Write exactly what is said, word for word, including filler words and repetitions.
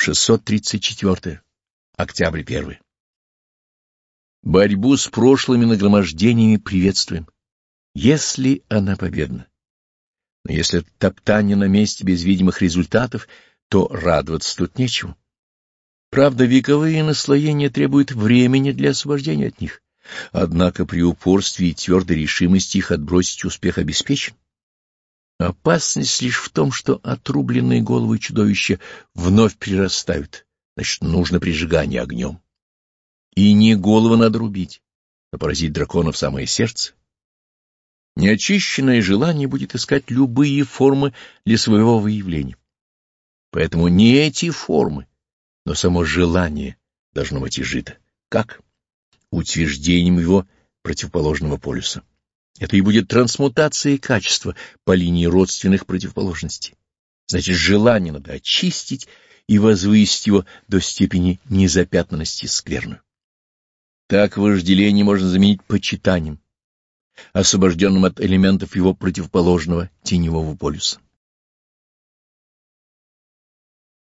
шестьсот тридцать четыре. Октябрь первый. Борьбу с прошлыми нагромождениями приветствуем, если она победна. Но если это топтание на месте без видимых результатов, то радоваться тут нечего. Правда, вековые наслоения требуют времени для освобождения от них, однако при упорстве и твердой решимости их отбросить успех обеспечен. Опасность лишь в том, что отрубленные головы чудовища вновь прирастают, значит, нужно прижигание огнем. И не голову надо рубить, а поразить дракона в самое сердце. Неочищенное желание будет искать любые формы для своего выявления. Поэтому не эти формы, но само желание должно быть изжито. Как? Утверждением его противоположного полюса. Это и будет трансмутация качества по линии родственных противоположностей. Значит, желание надо очистить и возвысить его до степени незапятнанности скверную. Так вожделение можно заменить почитанием, освобожденным от элементов его противоположного теневого полюса.